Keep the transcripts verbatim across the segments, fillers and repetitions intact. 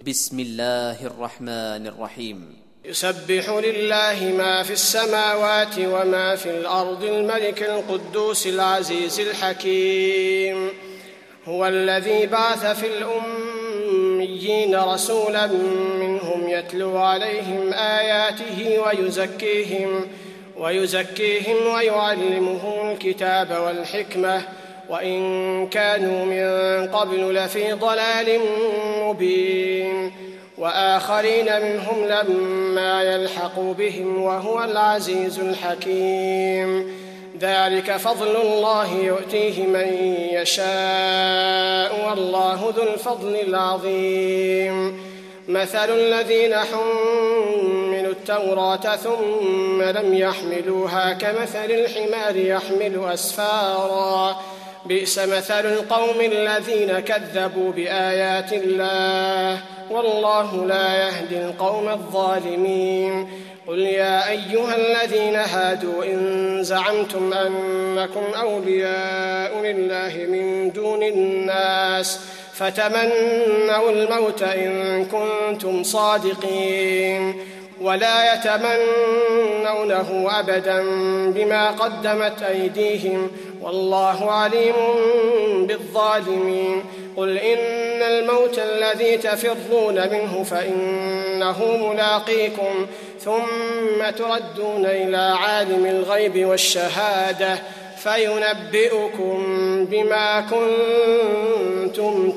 بسم الله الرحمن الرحيم. يسبح لله ما في السماوات وما في الأرض الملك القدوس العزيز الحكيم. هو الذي بعث في الأميين رسولا منهم يتلو عليهم آياته ويزكيهم ويزكيهم ويعلمهم الكتاب والحكمة وإن كانوا من قبل لفي ضلال مبين، وآخرين منهم لما يلحقوا بهم وهو العزيز الحكيم. ذلك فضل الله يؤتيه من يشاء والله ذو الفضل العظيم. مثل الذين حملوا التوراة ثم لم يحملوها كمثل الحمار يحمل أسفارا، بئس مثل القوم الذين كذبوا بآيات الله والله لا يهدي القوم الظالمين. قل يا أيها الذين هادوا إن زعمتم أنكم أولياء لله من دون الناس فتمنوا الموت إن كنتم صادقين، ولا يتمنونه أبدا بما قدمت أيديهم والله عليم بالظالمين. قل إن الموت الذي تفرون منه فإنه ملاقيكم ثم تردون إلى عالم الغيب والشهادة فينبئكم بما كنتم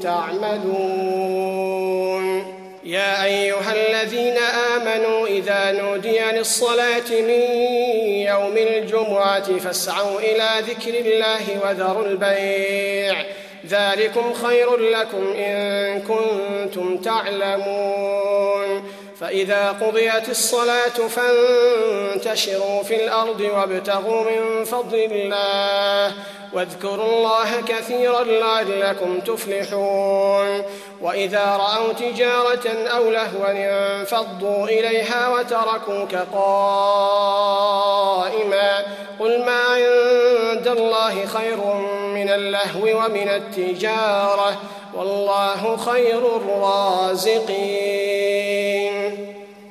تعملون. يا أيها الذين آمنوا إذا نودي للصلاة من يوم الجمعة فاسعوا إلى ذكر الله وذروا البيع، ذلكم خير لكم إن كنتم تعلمون. فإذا قضيت الصلاة فانتشروا في الأرض وابتغوا من فضل الله واذكروا الله كثيرا لعلكم تفلحون. وإذا رأوا تجارة أو لهوا انفضوا إليها وتركوك قائما، قل ما عند الله خير من اللهو ومن التجارة والله خير الرازقين.